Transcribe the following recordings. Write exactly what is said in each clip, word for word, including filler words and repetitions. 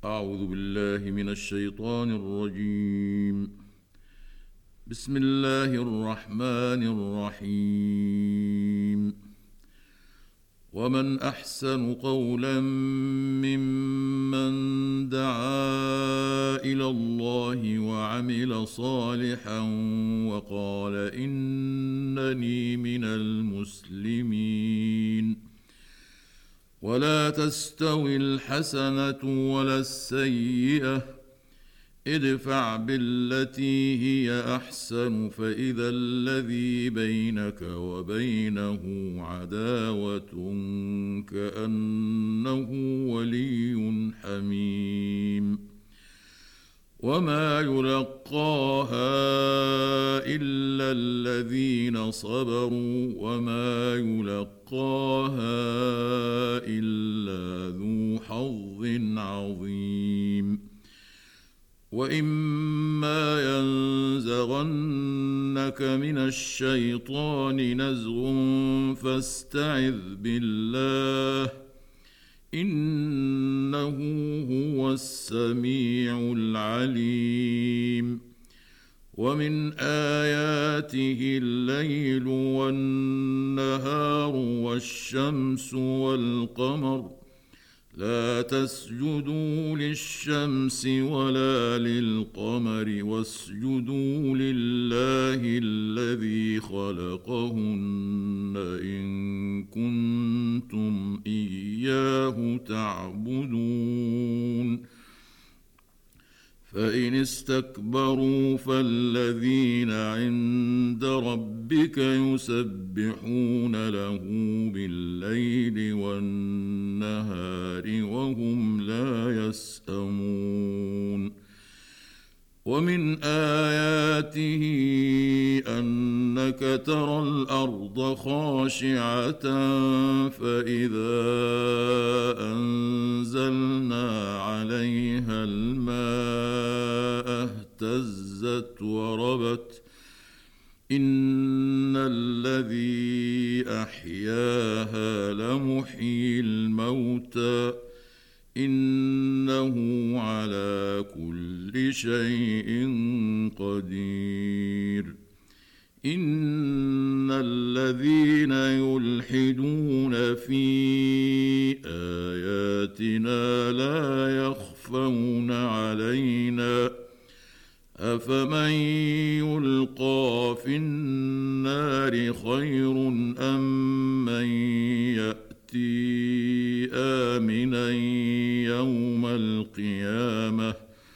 أعوذ بالله من الشيطان الرجيم. بسم الله الرحمن الرحيم. ومن أحسن قولا ممن دعا إلى الله وعمل صالحا وقال إنني من المسلمين. ولا تستوي الحسنة ولا السيئة، ادفع بالتي هي أحسن فإذا الذي بينك وبينه عداوة كأنه ولي حميم. وما يلقاها إلا الذين صبروا وما يلقاها إلا ذو حظ عظيم. وإما ينزغنك من الشيطان نزغ فاستعذ بالله إنه هو السميع العليم. ومن آياته الليل والنهار والشمس والقمر، لا تسجدوا للشمس ولا للقمر واسجدوا لله الذي خلقهن إن كنتم إياه تعبدون. فإن استكبروا فالذين عند ربك يسبحون له بالليل والنهار وهم لا يسأمون. ومن آياته أنك ترى الأرض خاشعة فإذا أنزلنا عليها الماء اهتزت وربت إن الذي أحياها لمحيي الموتى إنه على كل شيء قدير. إن الذين يلحدون في آياتنا لا يخفون علينا أفمن يلقى في النار خير أم من يأتي آمنا يوم القيامة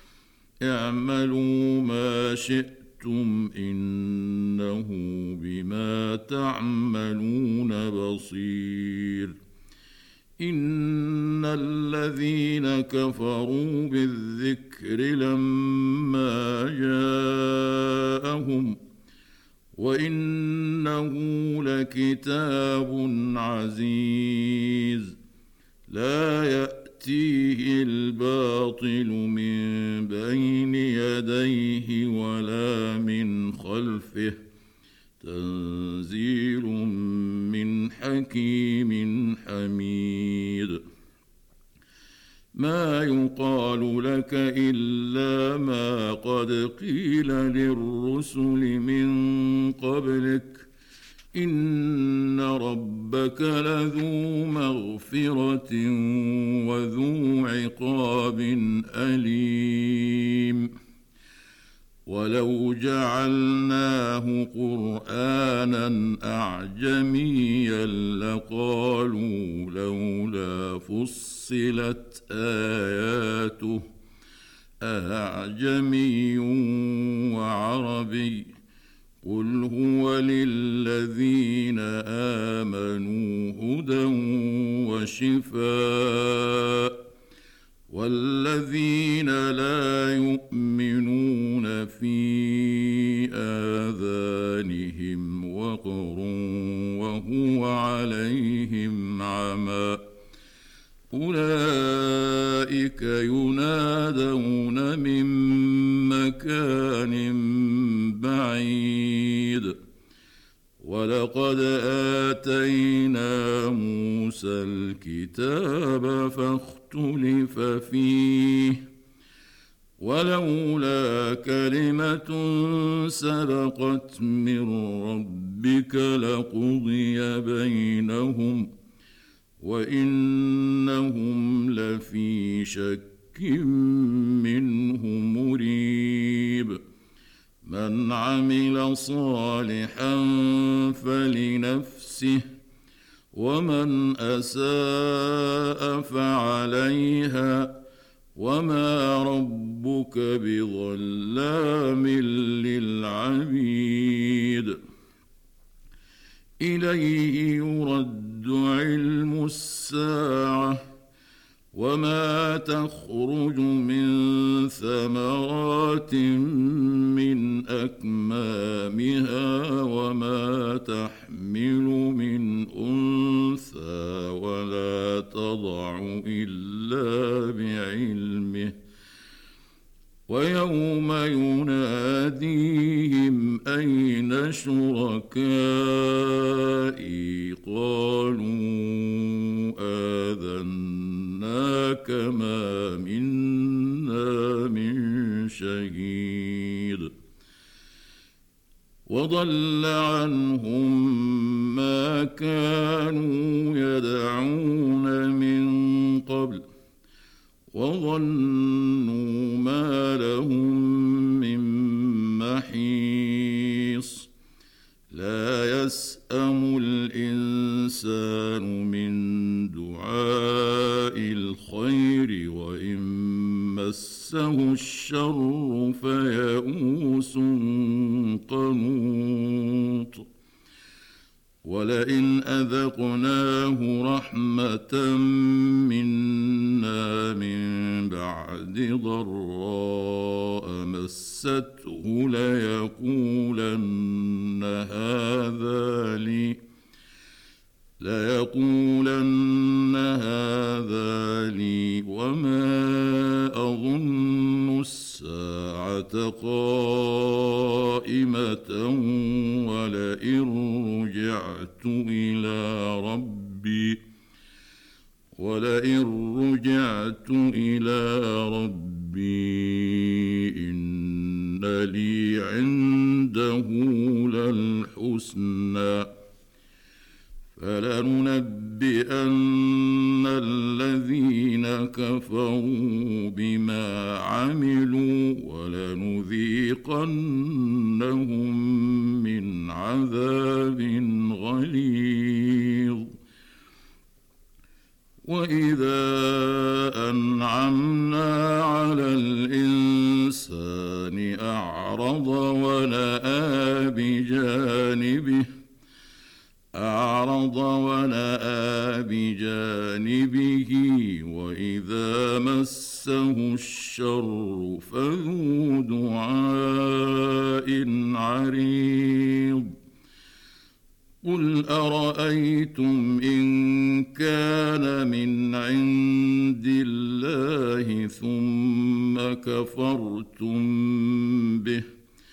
اعملوا ما شئتم إنه بما تعملون بصير. إن الذين كفروا بالذكر لما جاءهم وإنه لكتاب عزيز لا يأتيه الباطل من بين يديه ولا من خلفه تنزيل من حكيم حميد. ما يقال لك إلا ما قد قيل للرسل من قبلك إن ربك لذو مغفرة وذو عقاب أليم. ولو جعلناه قرآنا أعجميا لقالوا لولا فصلت آياته أعجمي وعربي قل هو للذين آمنوا هدى وشفاء والذين لا يؤمنون في آذانهم وقر وهو عليهم عمى أولئك ينادون من مكان بعيد. ولقد آتينا موسى الكتاب ما اختلف فيه ولولا كلمة سبقت من ربك لقضي بينهم وإنهم لفي شك منه مريب من عمل صالحا فلنفسه ومن أساء فعليها وما ربك بظلام للعبيد إليه يرد علم الساعة وما تخرج من ثمرات من أكمامها وما تحمل من أنثى ولا تضع إلا بعلمه ويوم يناديهم أين شركائي قالوا آذناك ما منا من شهيد وضل عنهم ما كانوا يدعون من قبل وظنوا ما لهم من محيص لا يسأم الإنسان من دعاء الخير وإن مسه الشر فيئوس قنوط ولئن أذقناه رحمة منا من بعد ضراء مسته ليقولن هذا لي ليقولن هذا لي وما أظن الساعة قائمة ولئن رجعت إلى ربي ولئن رجعت إلى ربي إن لي عنده للحسنى فلننبئن الذين كفروا بما عملوا ولنذيقنهم من عذاب غليظ وإذا أنعمنا على الإنسان أعرض ونأى بجانبه أعرض ونأى بجانبه وإذا مسه الشر فذو دعاء عريض قل أرأيتم إن كان من عند الله ثم كفرتم به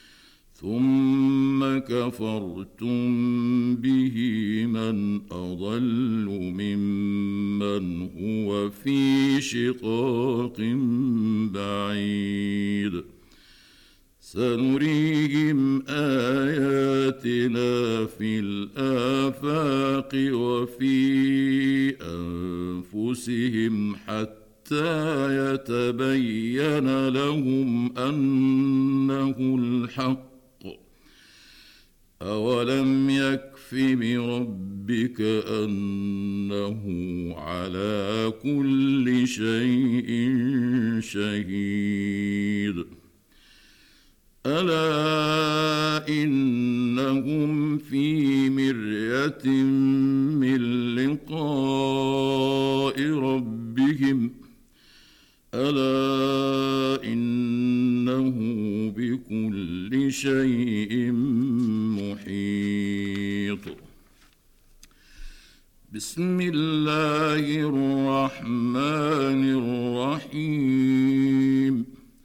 ثم كفرتم به من أضل ممن هو في شقاق بعيد سنريهم آياتنا في الآفاق وفي أنفسهم حتى يتبين لهم أنه الحق أولم يكف بربك أنه على كل شيء شهيد ألا إنهم في مرية من لقاء ربهم ألا إنه بكل شيء محيط بسم الله الرحمن الرحيم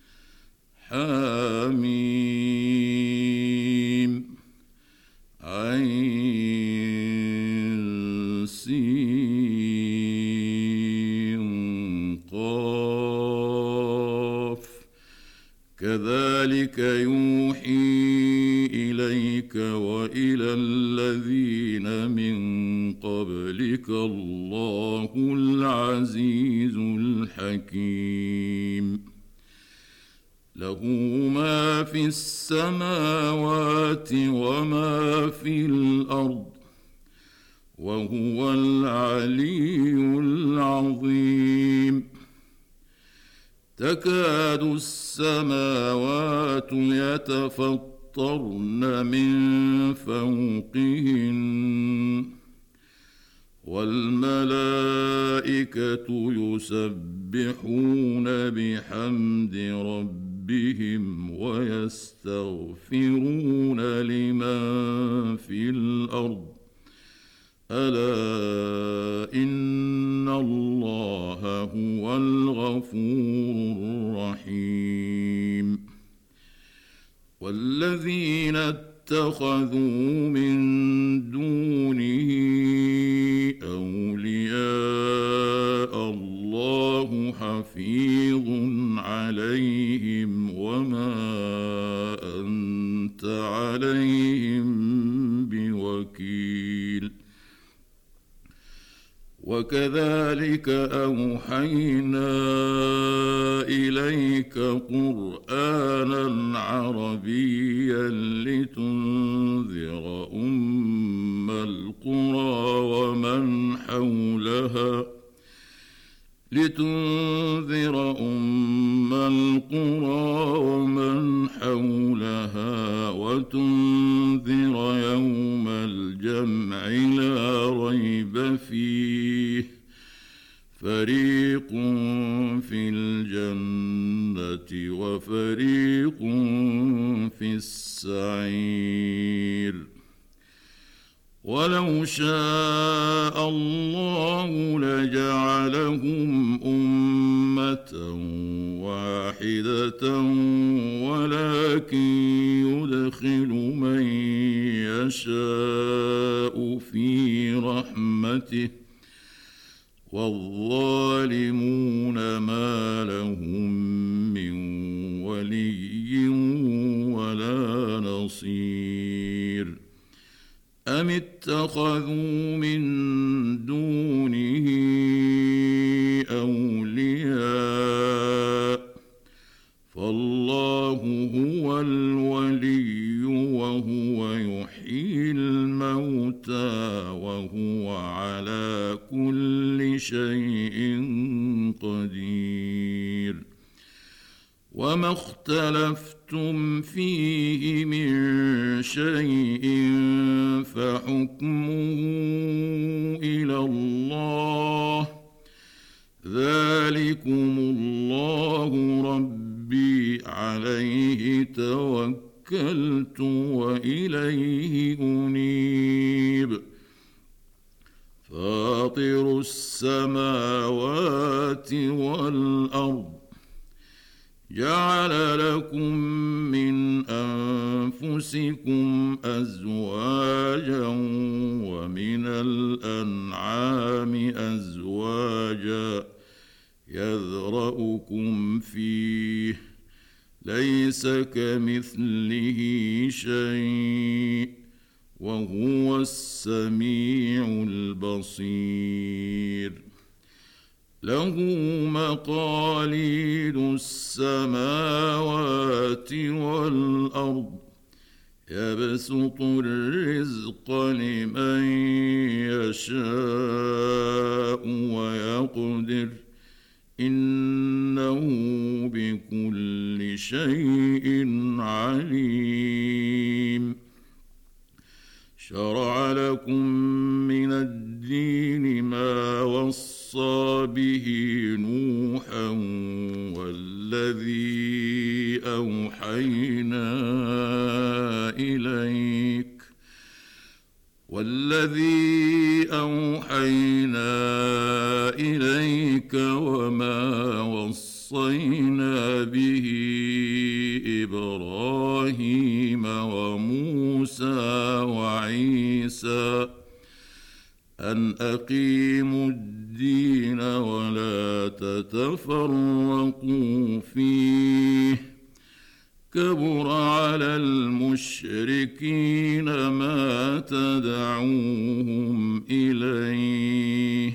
حميم عين سين كذلك يوحي إليك وإلى الذين من قبلك الله العزيز الحكيم له ما في السماوات وما في الأرض وهو العلي العظيم تكاد السماوات يتفطرن من فوقهن والملائكة يسبحون بحمد ربهم ويستغفرون لمن في الأرض ألا إن الله هو الغفور الرحيم والذين اتخذوا من دونه أولياء الله حفيظ عليهم وما أنت عليهم بوكيل وكذلك أوحينا إليك قرآنا عربيا لتنذر أم القرى ومن حولها لتنذر أم القرى ومن حولها وتنذر يوم الجمع لا ريب فيه فريق في الجنة وفريق في السعير ولو شاء الله لجعلهم أمة واحدة ولكن يدخل من يشاء في رحمته والظالمون ما لهم من ولي ولا نصير أم اتخذوا من دونه أولياء فالله هو الولي وهو يحيي الموتى وهو على كل شيء قدير وما اختلفتم فيه من شيء فحكمه إلى الله ذلكم الله ربي عليه توكلت وإليه أنيب فاطر السماوات والأرض جعل لكم من أنفسكم أزواجا ومن الأنعام أزواجا يذرأكم فيه ليس كمثله شيء وهو السميع البصير له مقاليد السماوات والأرض يبسط الرزق لمن يشاء ويقدر إنه بكل شيء عليم شرع لكم من الدين ما وصى به نوحا والذي أوحينا إليك والذي أوحينا إليك وما وصينا به إبراهيم وموسى وعيسى أن أقيموا الدين ولا تتفرقوا فيه كبر على المشركين ما تدعوهم إليه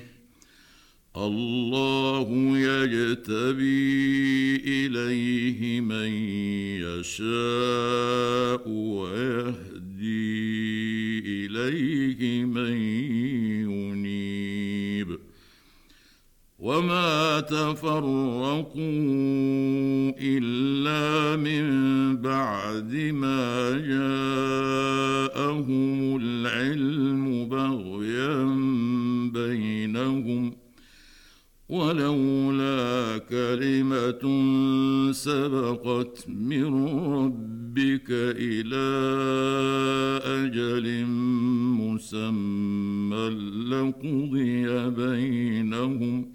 الله يجتبي إليه من يشاء ويهدي إليه من ينيب وما تفرقوا إلا من بعد ما جاءهم العلم بغيا بينهم ولولا كلمة سبقت من ربك إلى أجل مسمى لقضي بينهم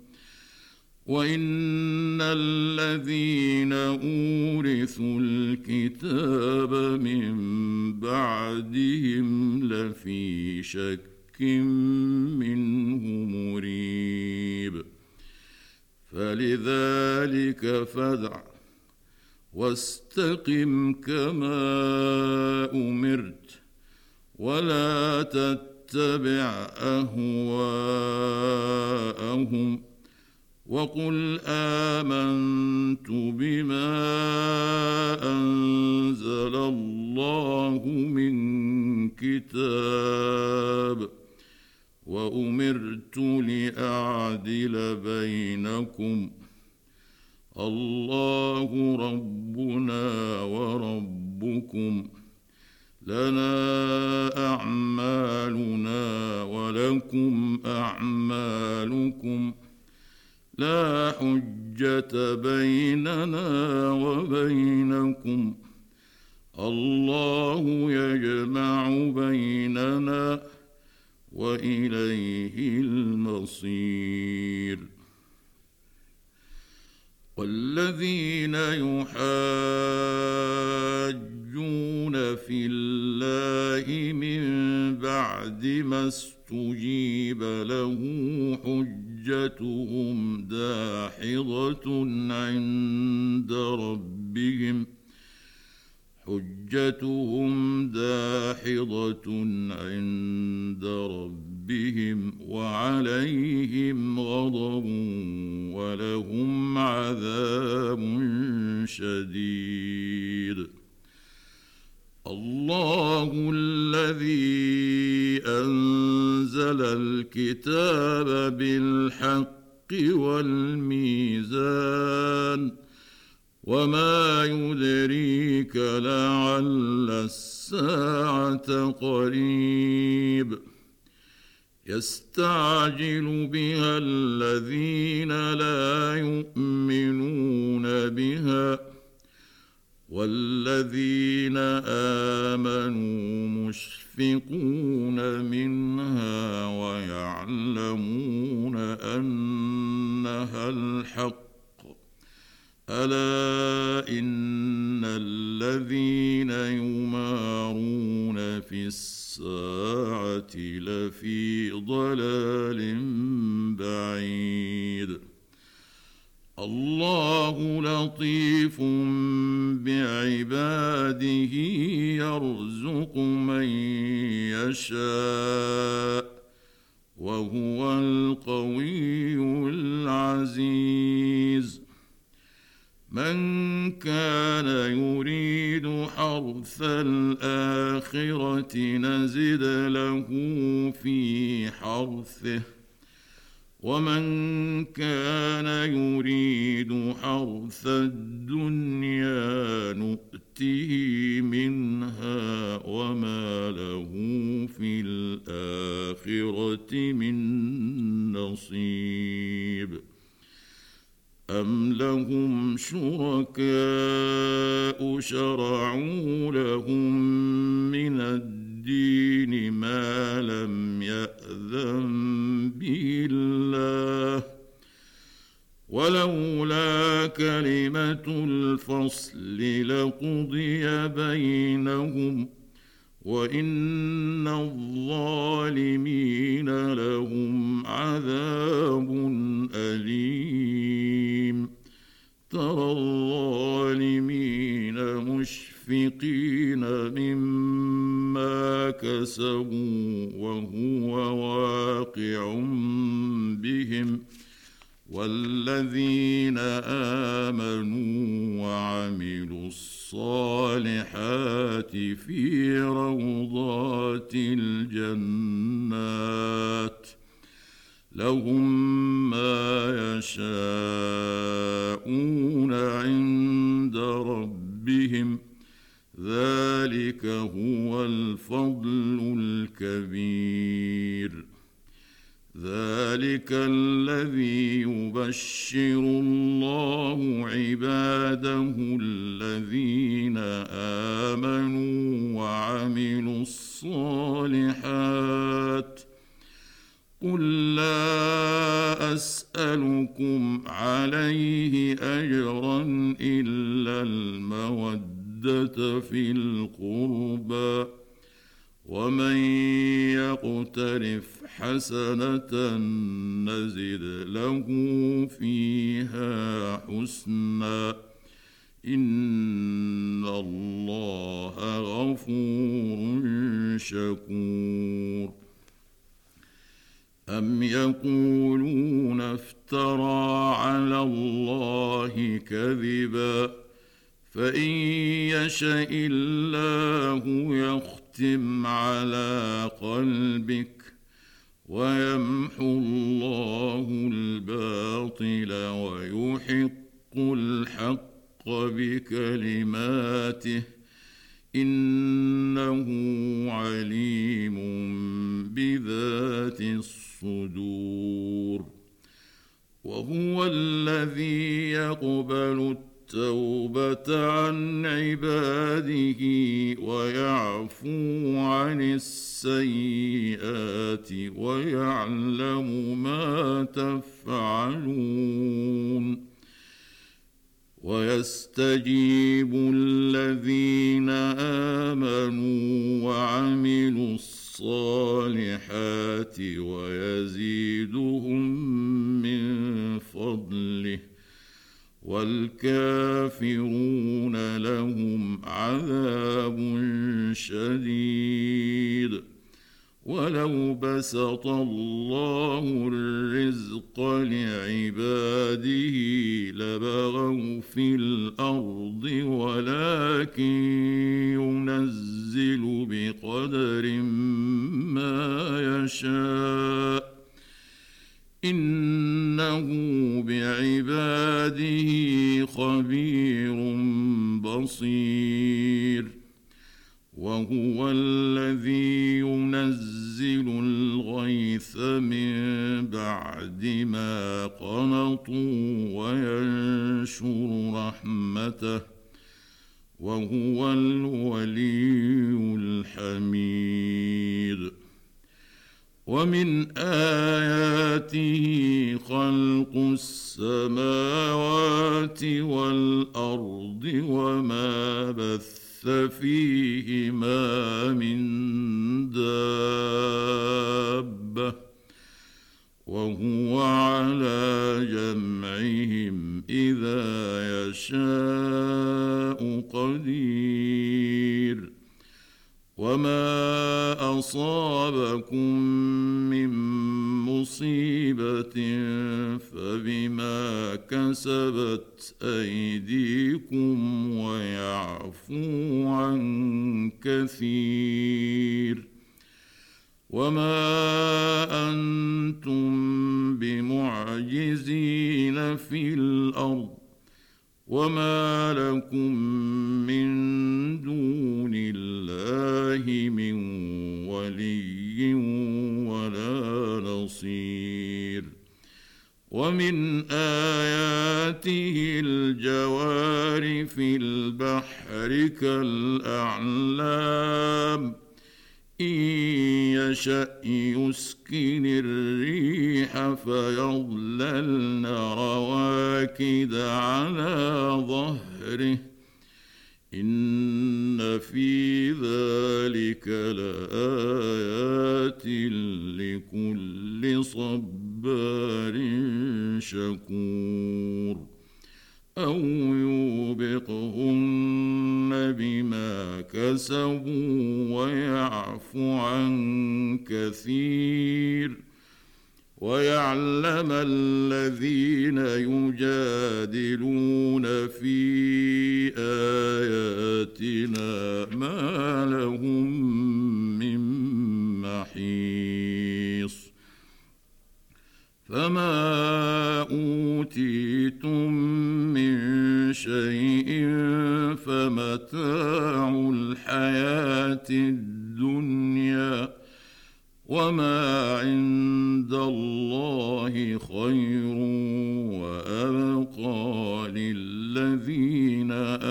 وإن الذين أورثوا الكتاب من بعدهم لفي شك منه مريب فلذلك فادع واستقم كما أمرت ولا تتبع أهواءهم وقل آمنت بما أنزل الله من كتاب وأمرت لأعدل بينكم الله ربنا وربكم لنا أعمالنا ولكم أعمالكم لا حجة بيننا وبينكم الله يجمع بيننا وإليه المصير والذين يحاجون في الله من بعد ما استجيب له حجتهم داحضة عند ربهم حجتهم داحضة عند ربهم وعليهم غضب ولهم عذاب شديد الله الذي أنزل الكتاب بالحق والميزان وما يدريك لعل الساعة قريب يستعجل بها الذين لا يؤمنون بها والذين آمنوا مشفقون منها ويعلمون أنها الحق ألا إن الذين يمارون في الساعة لفي ضلال بعيد الله لطيف بعباده يرزق من يشاء وهو القوي العزيز من كان يريد حرث الآخرة نزد له في حرثه ومن كان يريد حرث الدنيا نؤته منها وما له في الآخرة من نصيب أم لهم شركاء شرعوا لهم من الدين ما لم يأذن به الله ولولا كلمة الفصل لقضي بينهم وإن الظالمين لهم عذاب أليم ترى الظالمين مشفقين مما كسبوا وهو واقع بهم والذين آمنوا وعملوا الصالحات في روضات الجنات لهم ما يشاءون عند ربهم ذلك هو الفضل الكبير. ذلك الذي يبشر الله عباده الذين آمنوا وعملوا الصالحات قل لا أسألكم عليه أجرا إلا المودة في القربى ومن يقترف حسنة نزد له فيها حسنا إن الله غفور شكور. أم يقولون افترى على الله كذبا فإن يشأ الله يختم على قلبك ويمحو الله الباطل ويحق الحق بكلماته إنه عليم بذات الصدور. وهو الذي يقبل التوبة عن عباده ويعفو عن السيئات ويعلم ما تفعلون ويستجيب الذين آمنوا وعملوا الصالحات ويزيدهم من فضله والكافرون لهم عذاب شديد. ولو بسط الله الرزق لعباده لبغوا في الأرض ولكن ينزل بقدر ما يشاء إنه بعباده خبير بصير. وهو الذي ينزل الغيث من بعد ما قنطوا وينشر رحمته وهو الولي الحميد. ومن آياته خلق السماوات والأرض وما بث فيهما من دابة وهو على جمعهم إذا يشاء قدير. وما أصابكم من مصيبة فبما كسبت أيديكم ويعفو عن كثير. وما أنتم بمعجزين في الأرض وما لكم من دون الله من ولي ولا نصير. ومن آياته الجوار في البحر كالأعلام إن يشأ يسكن الريح فيظللن رواكد على ظهره إن في ذلك لآيات لكل صبار شكور. أو يوبقهن بما كسبوا ويعفو عن كثير ويعلم الذين يجادلون في آياتنا ما لهم من محيص فما أوتيتم من شيء فمتاع الحياة الدنيا وما عند الله خير وأبقى للذين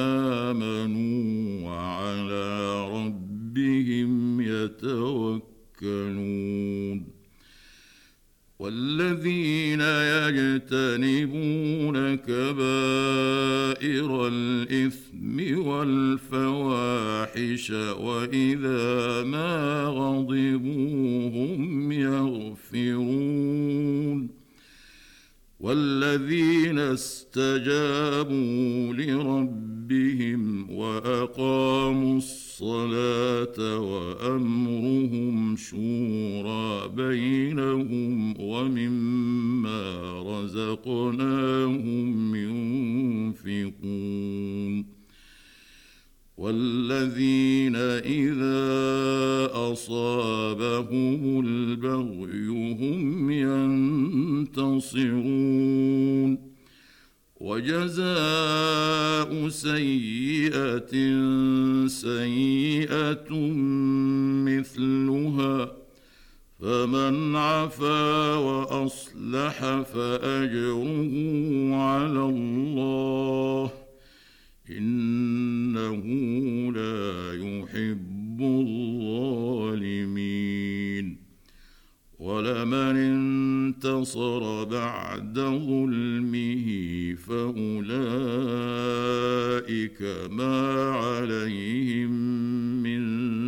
آمنوا وعلى ربهم يتوكلون والذين يجتنبون كبائر الإثم والفواحش وإذا ما غضبوا هم يغفرون والذين استجابوا لربهم وأقاموا الصلاة وأمرهم شورى بينهم ومما رزقناهم ينفقون والذين إذا أصابهم البغي هم ينتصرون وجزاء سيئة سيئة مثلها فمن عفا وأصلح فأجره على الله إنه لا يحب الظالمين ولمن انتصر بعد ظلمه فأولئك ما عليهم من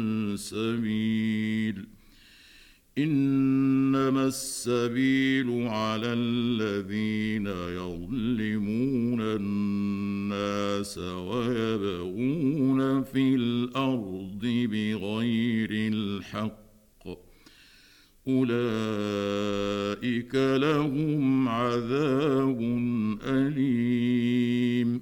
سبيل إنما السبيل على الذين يظلمون الناس ويبغون في الأرض بغير الحق أولئك لهم عذاب أليم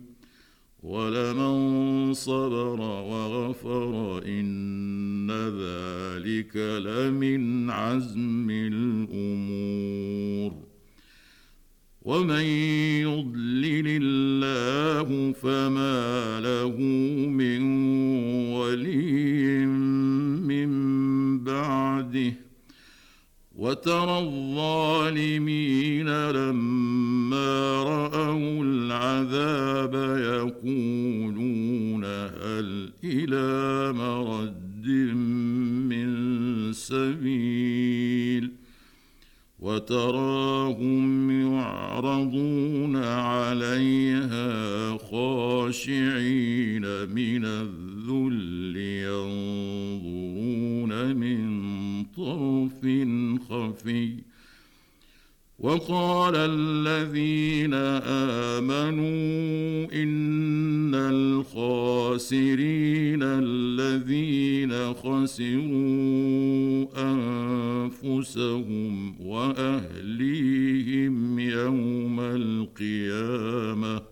ولمن صبر وغفر إن ذلك لمن عزم الأمور ومن يضلل الله فما له من ولي من بعده وترى الظالمين لما رأوا العذاب يقولون هل إلى مرد من سبيل وتراهم يعرضون عليها خاشعين من الذل ينظرون من طرف خفي وقال الذين آمنوا إن الخاسرين الذين خسروا أنفسهم وأهليهم يوم القيامة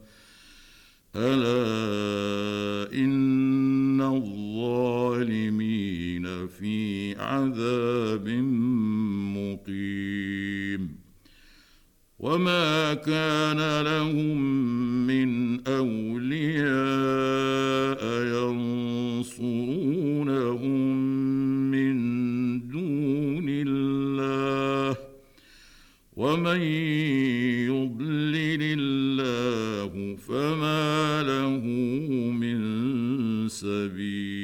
ألا إن الظالمين في عذاب مقيم وما كان لهم من أولياء ينصرونهم من دون الله ومن يضلل الله فما له من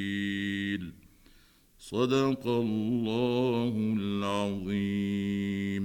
سبيل صدق الله العظيم.